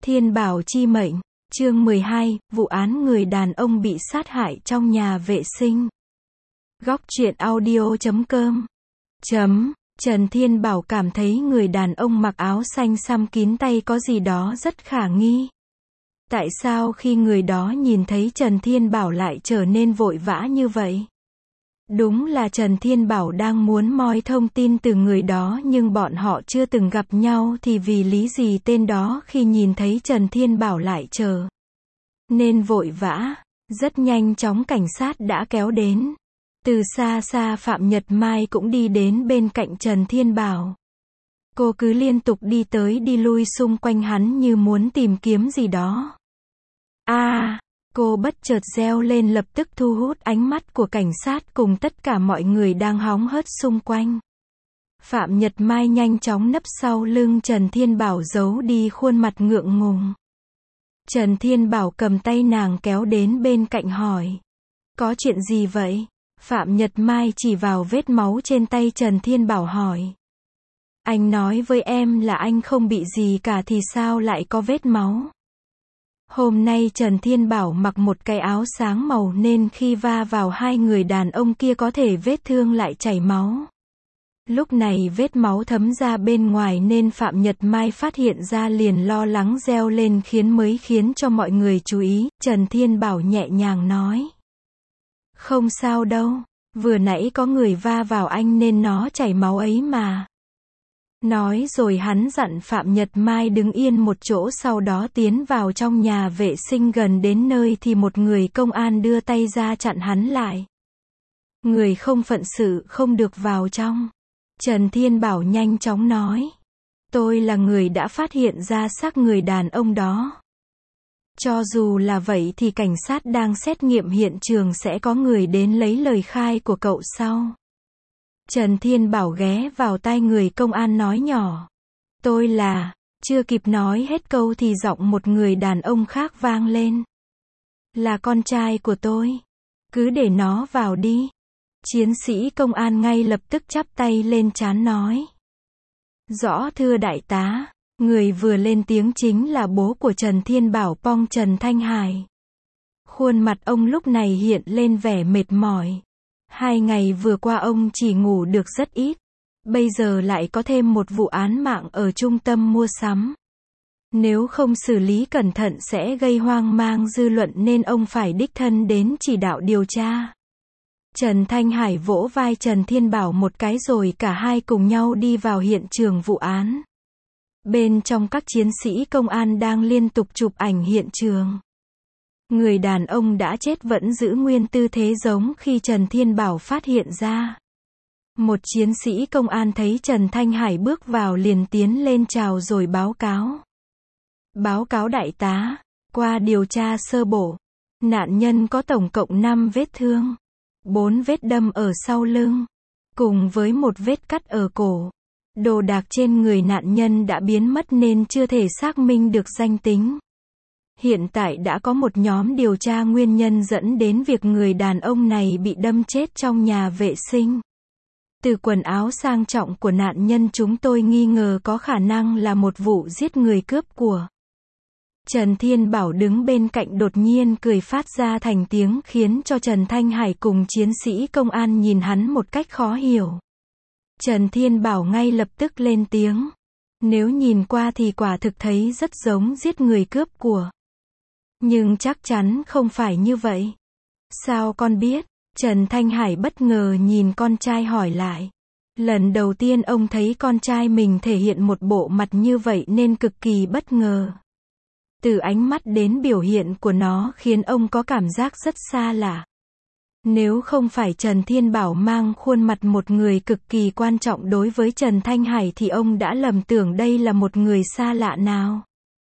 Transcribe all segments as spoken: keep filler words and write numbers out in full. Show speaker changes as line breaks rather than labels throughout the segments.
Thiên Bảo chi mệnh, chương mười hai, vụ án người đàn ông bị sát hại trong nhà vệ sinh. Góc truyện audio chấm com. Chấm, Trần Thiên Bảo cảm thấy người đàn ông mặc áo xanh xăm kín tay có gì đó rất khả nghi. Tại sao khi người đó nhìn thấy Trần Thiên Bảo lại trở nên vội vã như vậy? Đúng là Trần Thiên Bảo đang muốn moi thông tin từ người đó nhưng bọn họ chưa từng gặp nhau thì vì lý gì tên đó khi nhìn thấy Trần Thiên Bảo lại chờ nên vội vã. Rất nhanh chóng cảnh sát đã kéo đến. Từ xa xa Phạm Nhật Mai cũng đi đến bên cạnh Trần Thiên Bảo. Cô cứ liên tục đi tới đi lui xung quanh hắn như muốn tìm kiếm gì đó. A, à, cô bất chợt reo lên lập tức thu hút ánh mắt của cảnh sát cùng tất cả mọi người đang hóng hớt xung quanh. Phạm Nhật Mai nhanh chóng nấp sau lưng Trần Thiên Bảo giấu đi khuôn mặt ngượng ngùng. Trần Thiên Bảo cầm tay nàng kéo đến bên cạnh hỏi. Có chuyện gì vậy? Phạm Nhật Mai chỉ vào vết máu trên tay Trần Thiên Bảo hỏi. Anh nói với em là anh không bị gì cả thì sao lại có vết máu? Hôm nay Trần Thiên Bảo mặc một cái áo sáng màu nên khi va vào hai người đàn ông kia có thể vết thương lại chảy máu. Lúc này vết máu thấm ra bên ngoài nên Phạm Nhật Mai phát hiện ra liền lo lắng reo lên khiến mới khiến cho mọi người chú ý. Trần Thiên Bảo nhẹ nhàng nói. Không sao đâu, vừa nãy có người va vào anh nên nó chảy máu ấy mà. Nói rồi hắn dặn Phạm Nhật Mai đứng yên một chỗ sau đó tiến vào trong nhà vệ sinh gần đến nơi thì một người công an đưa tay ra chặn hắn lại. Người không phận sự không được vào trong. Trần Thiên Bảo nhanh chóng nói. Tôi là người đã phát hiện ra xác người đàn ông đó. Cho dù là vậy thì cảnh sát đang xét nghiệm hiện trường sẽ có người đến lấy lời khai của cậu sau. Trần Thiên Bảo ghé vào tai người công an nói nhỏ. Tôi là, chưa kịp nói hết câu thì giọng một người đàn ông khác vang lên. Là con trai của tôi. Cứ để nó vào đi. Chiến sĩ công an ngay lập tức chắp tay lên trán nói. Rõ thưa đại tá, người vừa lên tiếng chính là bố của Trần Thiên Bảo Pong Trần Thanh Hải. Khuôn mặt ông lúc này hiện lên vẻ mệt mỏi. Hai ngày vừa qua ông chỉ ngủ được rất ít. Bây giờ lại có thêm một vụ án mạng ở trung tâm mua sắm. Nếu không xử lý cẩn thận sẽ gây hoang mang dư luận nên ông phải đích thân đến chỉ đạo điều tra. Trần Thanh Hải vỗ vai Trần Thiên Bảo một cái rồi cả hai cùng nhau đi vào hiện trường vụ án. Bên trong các chiến sĩ công an đang liên tục chụp ảnh hiện trường. Người đàn ông đã chết vẫn giữ nguyên tư thế giống khi Trần Thiên Bảo phát hiện ra. Một chiến sĩ công an thấy Trần Thanh Hải bước vào liền tiến lên chào rồi báo cáo. Báo cáo đại tá, qua điều tra sơ bộ, nạn nhân có tổng cộng năm vết thương, bốn vết đâm ở sau lưng, cùng với một vết cắt ở cổ. Đồ đạc trên người nạn nhân đã biến mất nên chưa thể xác minh được danh tính. Hiện tại đã có một nhóm điều tra nguyên nhân dẫn đến việc người đàn ông này bị đâm chết trong nhà vệ sinh. Từ quần áo sang trọng của nạn nhân chúng tôi nghi ngờ có khả năng là một vụ giết người cướp của. Trần Thiên Bảo đứng bên cạnh đột nhiên cười phát ra thành tiếng khiến cho Trần Thanh Hải cùng chiến sĩ công an nhìn hắn một cách khó hiểu. Trần Thiên Bảo ngay lập tức lên tiếng. Nếu nhìn qua thì quả thực thấy rất giống giết người cướp của. Nhưng chắc chắn không phải như vậy. Sao con biết? Trần Thanh Hải bất ngờ nhìn con trai hỏi lại. Lần đầu tiên ông thấy con trai mình thể hiện một bộ mặt như vậy nên cực kỳ bất ngờ. Từ ánh mắt đến biểu hiện của nó khiến ông có cảm giác rất xa lạ. Nếu không phải Trần Thiên Bảo mang khuôn mặt một người cực kỳ quan trọng đối với Trần Thanh Hải thì ông đã lầm tưởng đây là một người xa lạ nào.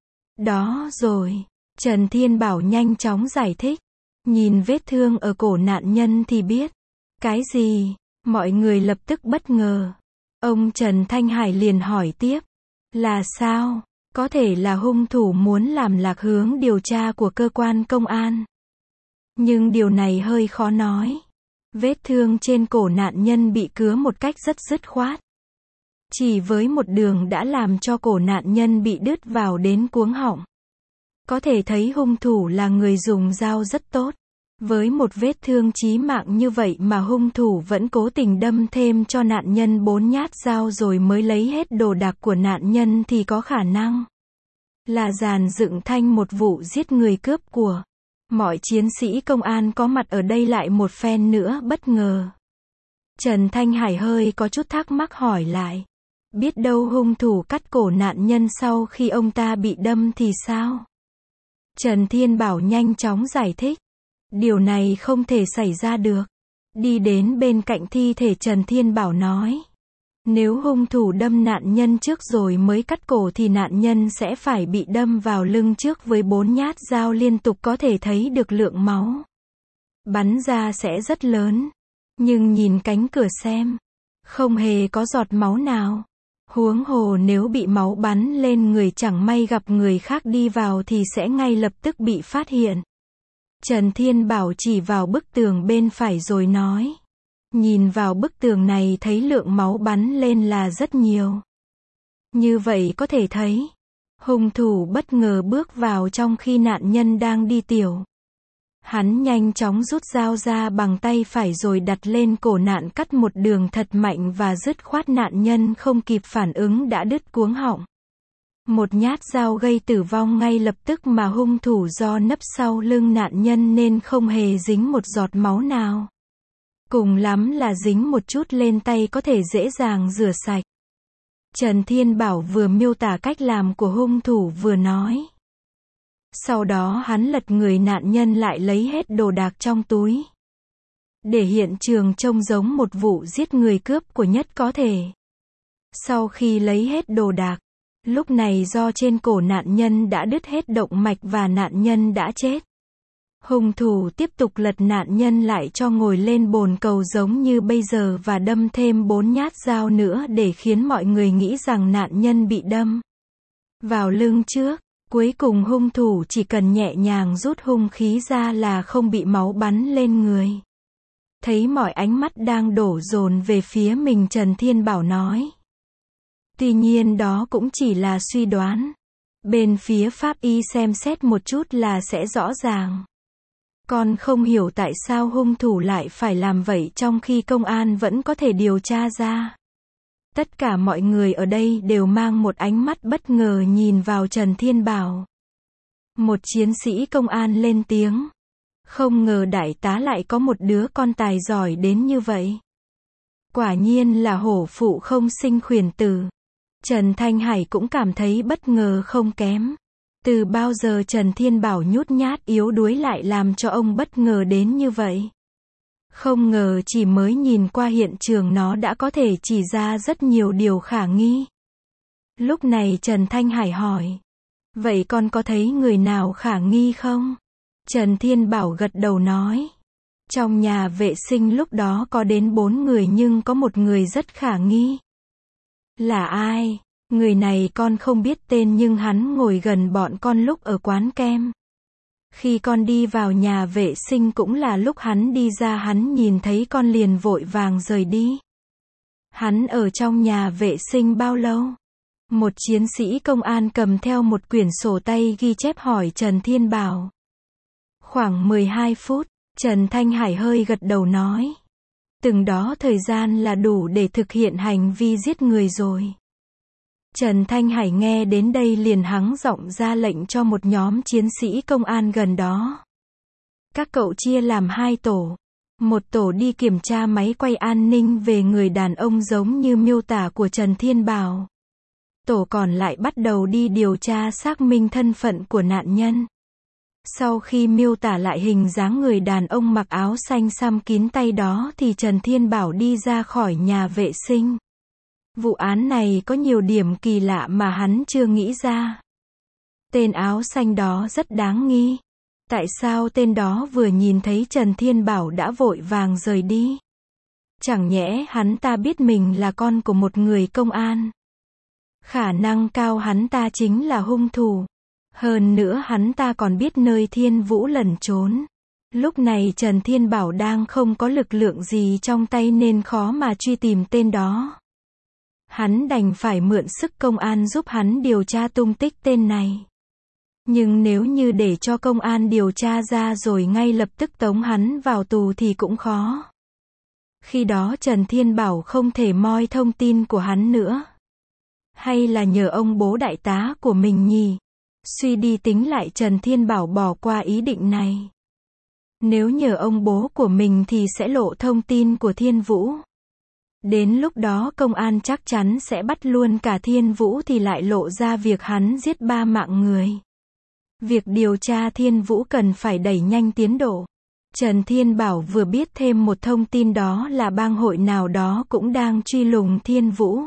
Đó rồi. Trần Thiên Bảo nhanh chóng giải thích. Nhìn vết thương ở cổ nạn nhân thì biết. Cái gì? Mọi người lập tức bất ngờ. Ông Trần Thanh Hải liền hỏi tiếp. Là sao? Có thể là hung thủ muốn làm lạc hướng điều tra của cơ quan công an. Nhưng điều này hơi khó nói. Vết thương trên cổ nạn nhân bị cứa một cách rất dứt khoát. Chỉ với một đường đã làm cho cổ nạn nhân bị đứt vào đến cuống họng. Có thể thấy hung thủ là người dùng dao rất tốt. Với một vết thương chí mạng như vậy mà hung thủ vẫn cố tình đâm thêm cho nạn nhân bốn nhát dao rồi mới lấy hết đồ đạc của nạn nhân thì có khả năng là dàn dựng thành một vụ giết người cướp của. Mọi chiến sĩ công an có mặt ở đây lại một phen nữa bất ngờ. Trần Thanh Hải hơi có chút thắc mắc hỏi lại. Biết đâu hung thủ cắt cổ nạn nhân sau khi ông ta bị đâm thì sao? Trần Thiên Bảo nhanh chóng giải thích. Điều này không thể xảy ra được. Đi đến bên cạnh thi thể Trần Thiên Bảo nói. Nếu hung thủ đâm nạn nhân trước rồi mới cắt cổ thì nạn nhân sẽ phải bị đâm vào lưng trước với bốn nhát dao liên tục, có thể thấy được lượng máu bắn ra sẽ rất lớn. Nhưng nhìn cánh cửa xem, không hề có giọt máu nào. Huống hồ nếu bị máu bắn lên người chẳng may gặp người khác đi vào thì sẽ ngay lập tức bị phát hiện. Trần Thiên Bảo chỉ vào bức tường bên phải rồi nói. Nhìn vào bức tường này thấy lượng máu bắn lên là rất nhiều. Như vậy có thể thấy, hung thủ bất ngờ bước vào trong khi nạn nhân đang đi tiểu. Hắn nhanh chóng rút dao ra bằng tay phải rồi đặt lên cổ nạn cắt một đường thật mạnh và dứt khoát, nạn nhân không kịp phản ứng đã đứt cuống họng. Một nhát dao gây tử vong ngay lập tức mà hung thủ do nấp sau lưng nạn nhân nên không hề dính một giọt máu nào. Cùng lắm là dính một chút lên tay có thể dễ dàng rửa sạch. Trần Thiên Bảo vừa miêu tả cách làm của hung thủ vừa nói. Sau đó hắn lật người nạn nhân lại lấy hết đồ đạc trong túi. Để hiện trường trông giống một vụ giết người cướp của nhất có thể. Sau khi lấy hết đồ đạc, lúc này do trên cổ nạn nhân đã đứt hết động mạch và nạn nhân đã chết. Hung thủ tiếp tục lật nạn nhân lại cho ngồi lên bồn cầu giống như bây giờ và đâm thêm bốn nhát dao nữa để khiến mọi người nghĩ rằng nạn nhân bị đâm vào lưng trước. Cuối cùng hung thủ chỉ cần nhẹ nhàng rút hung khí ra là không bị máu bắn lên người. Thấy mọi ánh mắt đang đổ dồn về phía mình, Trần Thiên Bảo nói. Tuy nhiên đó cũng chỉ là suy đoán. Bên phía pháp y xem xét một chút là sẽ rõ ràng. Con không hiểu tại sao hung thủ lại phải làm vậy trong khi công an vẫn có thể điều tra ra. Tất cả mọi người ở đây đều mang một ánh mắt bất ngờ nhìn vào Trần Thiên Bảo. Một chiến sĩ công an lên tiếng. Không ngờ đại tá lại có một đứa con tài giỏi đến như vậy. Quả nhiên là hổ phụ không sinh khuyển tử. Trần Thanh Hải cũng cảm thấy bất ngờ không kém. Từ bao giờ Trần Thiên Bảo nhút nhát yếu đuối lại làm cho ông bất ngờ đến như vậy? Không ngờ chỉ mới nhìn qua hiện trường nó đã có thể chỉ ra rất nhiều điều khả nghi. Lúc này Trần Thanh Hải hỏi. Vậy con có thấy người nào khả nghi không? Trần Thiên Bảo gật đầu nói. Trong nhà vệ sinh lúc đó có đến bốn người nhưng có một người rất khả nghi. Là ai? Người này con không biết tên nhưng hắn ngồi gần bọn con lúc ở quán kem. Khi con đi vào nhà vệ sinh cũng là lúc hắn đi ra, hắn nhìn thấy con liền vội vàng rời đi. Hắn ở trong nhà vệ sinh bao lâu? Một chiến sĩ công an cầm theo một quyển sổ tay ghi chép hỏi Trần Thiên Bảo. Khoảng mười hai phút, Trần Thanh Hải hơi gật đầu nói. Từng đó thời gian là đủ để thực hiện hành vi giết người rồi. Trần Thanh Hải nghe đến đây liền hắng giọng ra lệnh cho một nhóm chiến sĩ công an gần đó. Các cậu chia làm hai tổ. Một tổ đi kiểm tra máy quay an ninh về người đàn ông giống như miêu tả của Trần Thiên Bảo. Tổ còn lại bắt đầu đi điều tra xác minh thân phận của nạn nhân. Sau khi miêu tả lại hình dáng người đàn ông mặc áo xanh xăm kín tay đó thì Trần Thiên Bảo đi ra khỏi nhà vệ sinh. Vụ án này có nhiều điểm kỳ lạ mà hắn chưa nghĩ ra. Tên áo xanh đó rất đáng nghi. Tại sao tên đó vừa nhìn thấy Trần Thiên Bảo đã vội vàng rời đi? Chẳng nhẽ hắn ta biết mình là con của một người công an? Khả năng cao hắn ta chính là hung thủ. Hơn nữa hắn ta còn biết nơi Thiên Vũ lẩn trốn. Lúc này Trần Thiên Bảo đang không có lực lượng gì trong tay nên khó mà truy tìm tên đó. Hắn đành phải mượn sức công an giúp hắn điều tra tung tích tên này. Nhưng nếu như để cho công an điều tra ra rồi ngay lập tức tống hắn vào tù thì cũng khó. Khi đó Trần Thiên Bảo không thể moi thông tin của hắn nữa. Hay là nhờ ông bố đại tá của mình nhỉ? Suy đi tính lại Trần Thiên Bảo bỏ qua ý định này. Nếu nhờ ông bố của mình thì sẽ lộ thông tin của Thiên Vũ. Đến lúc đó công an chắc chắn sẽ bắt luôn cả Thiên Vũ thì lại lộ ra việc hắn giết ba mạng người. Việc điều tra Thiên Vũ cần phải đẩy nhanh tiến độ. Trần Thiên Bảo vừa biết thêm một thông tin, đó là bang hội nào đó cũng đang truy lùng Thiên Vũ.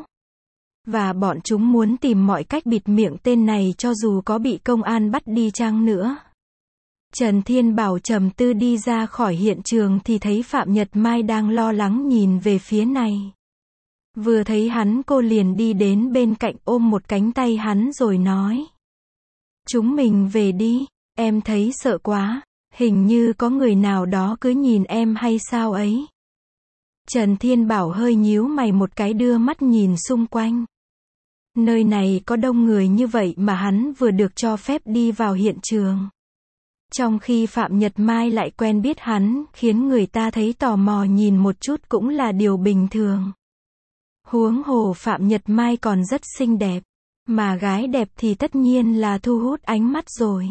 Và bọn chúng muốn tìm mọi cách bịt miệng tên này cho dù có bị công an bắt đi chăng nữa. Trần Thiên Bảo trầm tư đi ra khỏi hiện trường thì thấy Phạm Nhật Mai đang lo lắng nhìn về phía này. Vừa thấy hắn cô liền đi đến bên cạnh ôm một cánh tay hắn rồi nói. Chúng mình về đi, em thấy sợ quá, hình như có người nào đó cứ nhìn em hay sao ấy. Trần Thiên Bảo hơi nhíu mày một cái đưa mắt nhìn xung quanh. Nơi này có đông người như vậy mà hắn vừa được cho phép đi vào hiện trường. Trong khi Phạm Nhật Mai lại quen biết hắn, khiến người ta thấy tò mò nhìn một chút cũng là điều bình thường. Huống hồ Phạm Nhật Mai còn rất xinh đẹp, mà gái đẹp thì tất nhiên là thu hút ánh mắt rồi.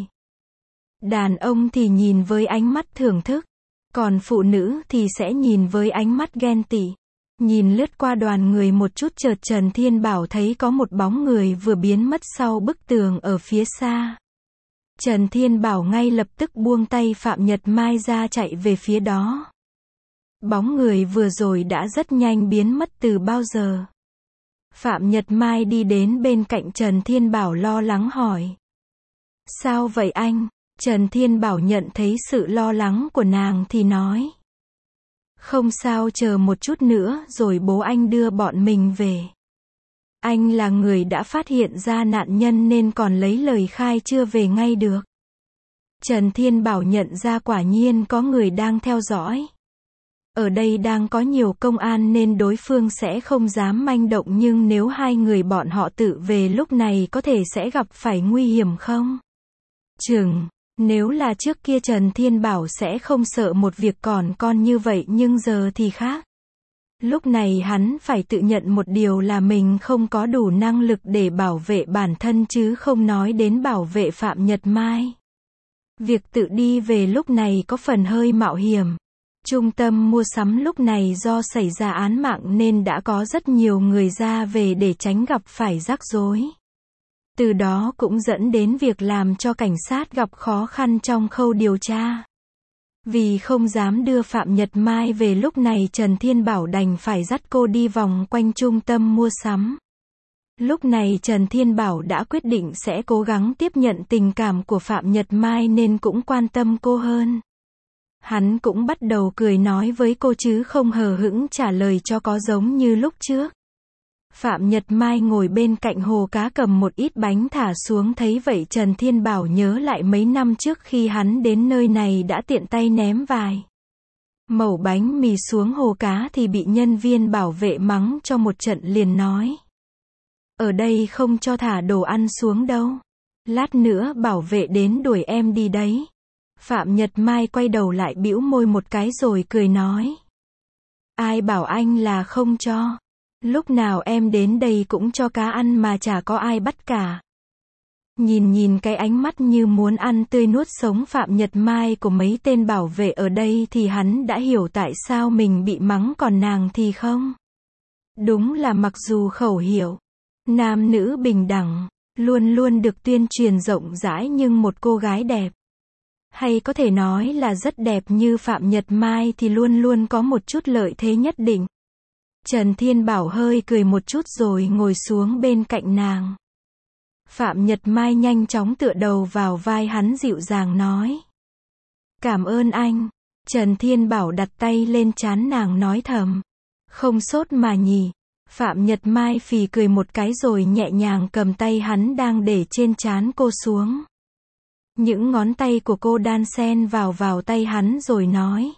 Đàn ông thì nhìn với ánh mắt thưởng thức, còn phụ nữ thì sẽ nhìn với ánh mắt ghen tị. Nhìn lướt qua đoàn người một chút chợt Trần Thiên Bảo thấy có một bóng người vừa biến mất sau bức tường ở phía xa. Trần Thiên Bảo ngay lập tức buông tay Phạm Nhật Mai ra chạy về phía đó. Bóng người vừa rồi đã rất nhanh biến mất từ bao giờ. Phạm Nhật Mai đi đến bên cạnh Trần Thiên Bảo lo lắng hỏi. Sao vậy anh? Trần Thiên Bảo nhận thấy sự lo lắng của nàng thì nói. Không sao, chờ một chút nữa rồi bố anh đưa bọn mình về. Anh là người đã phát hiện ra nạn nhân nên còn lấy lời khai chưa về ngay được. Trần Thiên Bảo nhận ra quả nhiên có người đang theo dõi. Ở đây đang có nhiều công an nên đối phương sẽ không dám manh động, nhưng nếu hai người bọn họ tự về lúc này có thể sẽ gặp phải nguy hiểm không? Chừng, nếu là trước kia Trần Thiên Bảo sẽ không sợ một việc còn con như vậy, nhưng giờ thì khác. Lúc này hắn phải tự nhận một điều là mình không có đủ năng lực để bảo vệ bản thân chứ không nói đến bảo vệ Phạm Nhật Mai. Việc tự đi về lúc này có phần hơi mạo hiểm. Trung tâm mua sắm lúc này do xảy ra án mạng nên đã có rất nhiều người ra về để tránh gặp phải rắc rối. Từ đó cũng dẫn đến việc làm cho cảnh sát gặp khó khăn trong khâu điều tra. Vì không dám đưa Phạm Nhật Mai về lúc này Trần Thiên Bảo đành phải dắt cô đi vòng quanh trung tâm mua sắm. Lúc này Trần Thiên Bảo đã quyết định sẽ cố gắng tiếp nhận tình cảm của Phạm Nhật Mai nên cũng quan tâm cô hơn. Hắn cũng bắt đầu cười nói với cô chứ không hờ hững trả lời cho có giống như lúc trước. Phạm Nhật Mai ngồi bên cạnh hồ cá cầm một ít bánh thả xuống, thấy vậy Trần Thiên Bảo nhớ lại mấy năm trước khi hắn đến nơi này đã tiện tay ném vài mẩu bánh mì xuống hồ cá thì bị nhân viên bảo vệ mắng cho một trận, liền nói. Ở đây không cho thả đồ ăn xuống đâu. Lát nữa bảo vệ đến đuổi em đi đấy. Phạm Nhật Mai quay đầu lại bĩu môi một cái rồi cười nói. Ai bảo anh là không cho. Lúc nào em đến đây cũng cho cá ăn mà chả có ai bắt cả. Nhìn nhìn cái ánh mắt như muốn ăn tươi nuốt sống Phạm Nhật Mai của mấy tên bảo vệ ở đây thì hắn đã hiểu tại sao mình bị mắng còn nàng thì không. Đúng là mặc dù khẩu hiệu nam nữ bình đẳng luôn luôn được tuyên truyền rộng rãi, nhưng một cô gái đẹp, hay có thể nói là rất đẹp như Phạm Nhật Mai thì luôn luôn có một chút lợi thế nhất định. Trần Thiên Bảo hơi cười một chút rồi ngồi xuống bên cạnh nàng. Phạm Nhật Mai nhanh chóng tựa đầu vào vai hắn dịu dàng nói. Cảm ơn anh. Trần Thiên Bảo đặt tay lên trán nàng nói thầm. Không sốt mà nhỉ. Phạm Nhật Mai phì cười một cái rồi nhẹ nhàng cầm tay hắn đang để trên trán cô xuống. Những ngón tay của cô đan xen vào vào tay hắn rồi nói.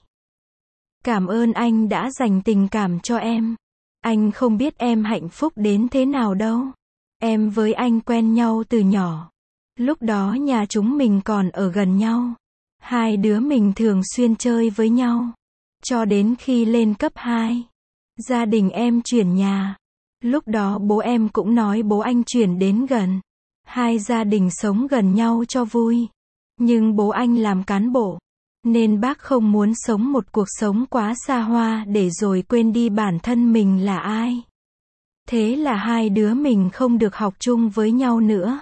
Cảm ơn anh đã dành tình cảm cho em. Anh không biết em hạnh phúc đến thế nào đâu. Em với anh quen nhau từ nhỏ. Lúc đó nhà chúng mình còn ở gần nhau. Hai đứa mình thường xuyên chơi với nhau. Cho đến khi lên cấp hai, gia đình em chuyển nhà. Lúc đó bố em cũng nói bố anh chuyển đến gần. Hai gia đình sống gần nhau cho vui. Nhưng bố anh làm cán bộ, nên bác không muốn sống một cuộc sống quá xa hoa để rồi quên đi bản thân mình là ai. Thế là hai đứa mình không được học chung với nhau nữa.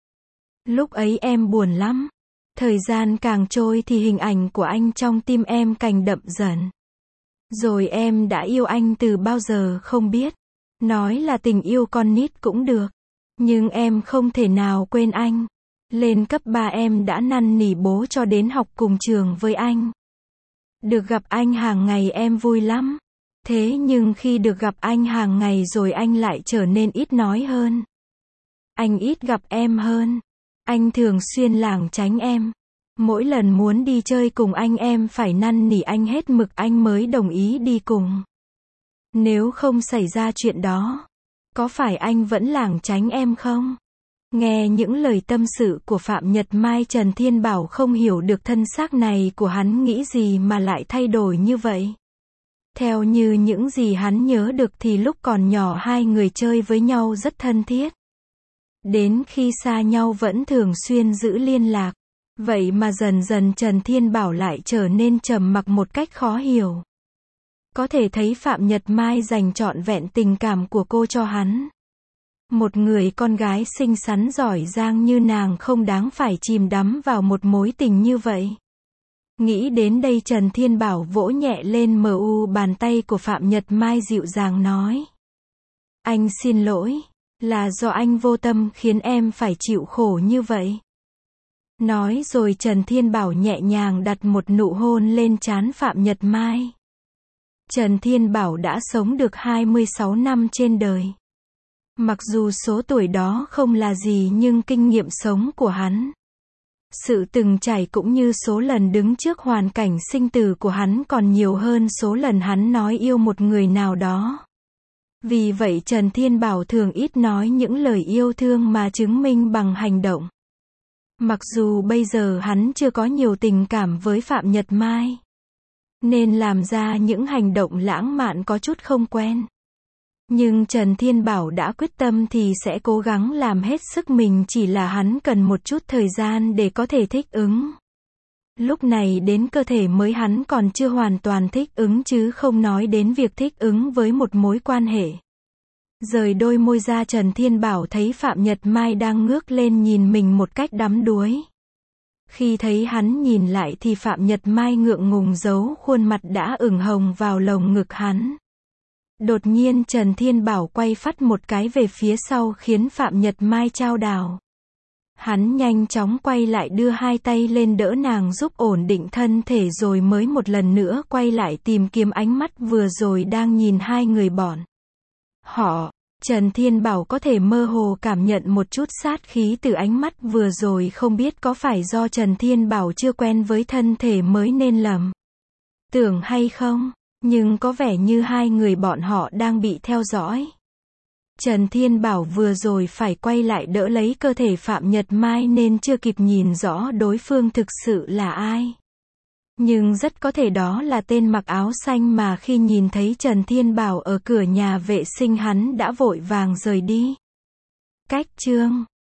Lúc ấy em buồn lắm. Thời gian càng trôi thì hình ảnh của anh trong tim em càng đậm dần. Rồi em đã yêu anh từ bao giờ không biết. Nói là tình yêu con nít cũng được. Nhưng em không thể nào quên anh. Lên cấp ba em đã năn nỉ bố cho đến học cùng trường với anh. Được gặp anh hàng ngày em vui lắm. Thế nhưng khi được gặp anh hàng ngày rồi anh lại trở nên ít nói hơn. Anh ít gặp em hơn. Anh thường xuyên lảng tránh em. Mỗi lần muốn đi chơi cùng anh em phải năn nỉ anh hết mực anh mới đồng ý đi cùng. Nếu không xảy ra chuyện đó, có phải anh vẫn lảng tránh em không? Nghe những lời tâm sự của Phạm Nhật Mai, Trần Thiên Bảo không hiểu được thân xác này của hắn nghĩ gì mà lại thay đổi như vậy. Theo như những gì hắn nhớ được thì lúc còn nhỏ hai người chơi với nhau rất thân thiết. Đến khi xa nhau vẫn thường xuyên giữ liên lạc. Vậy mà dần dần Trần Thiên Bảo lại trở nên trầm mặc một cách khó hiểu. Có thể thấy Phạm Nhật Mai dành trọn vẹn tình cảm của cô cho hắn. Một người con gái xinh xắn giỏi giang như nàng không đáng phải chìm đắm vào một mối tình như vậy. Nghĩ đến đây Trần Thiên Bảo vỗ nhẹ lên mu bàn tay của Phạm Nhật Mai dịu dàng nói. Anh xin lỗi, là do anh vô tâm khiến em phải chịu khổ như vậy. Nói rồi Trần Thiên Bảo nhẹ nhàng đặt một nụ hôn lên trán Phạm Nhật Mai. Trần Thiên Bảo đã sống được hai mươi sáu năm trên đời. Mặc dù số tuổi đó không là gì nhưng kinh nghiệm sống của hắn, sự từng trải cũng như số lần đứng trước hoàn cảnh sinh tử của hắn còn nhiều hơn số lần hắn nói yêu một người nào đó. Vì vậy Trần Thiên Bảo thường ít nói những lời yêu thương mà chứng minh bằng hành động. Mặc dù bây giờ hắn chưa có nhiều tình cảm với Phạm Nhật Mai, nên làm ra những hành động lãng mạn có chút không quen. Nhưng Trần Thiên Bảo đã quyết tâm thì sẽ cố gắng làm hết sức mình, chỉ là hắn cần một chút thời gian để có thể thích ứng. Lúc này đến cơ thể mới hắn còn chưa hoàn toàn thích ứng chứ không nói đến việc thích ứng với một mối quan hệ. Rời đôi môi ra Trần Thiên Bảo thấy Phạm Nhật Mai đang ngước lên nhìn mình một cách đắm đuối. Khi thấy hắn nhìn lại thì Phạm Nhật Mai ngượng ngùng giấu khuôn mặt đã ửng hồng vào lồng ngực hắn. Đột nhiên Trần Thiên Bảo quay phắt một cái về phía sau khiến Phạm Nhật Mai chao đảo. Hắn nhanh chóng quay lại đưa hai tay lên đỡ nàng giúp ổn định thân thể rồi mới một lần nữa quay lại tìm kiếm ánh mắt vừa rồi đang nhìn hai người bọn họ. Trần Thiên Bảo có thể mơ hồ cảm nhận một chút sát khí từ ánh mắt vừa rồi, không biết có phải do Trần Thiên Bảo chưa quen với thân thể mới nên lầm tưởng hay không, nhưng có vẻ như hai người bọn họ đang bị theo dõi. Trần Thiên Bảo vừa rồi phải quay lại đỡ lấy cơ thể Phạm Nhật Mai nên chưa kịp nhìn rõ đối phương thực sự là ai. Nhưng rất có thể đó là tên mặc áo xanh mà khi nhìn thấy Trần Thiên Bảo ở cửa nhà vệ sinh hắn đã vội vàng rời đi. Cách chương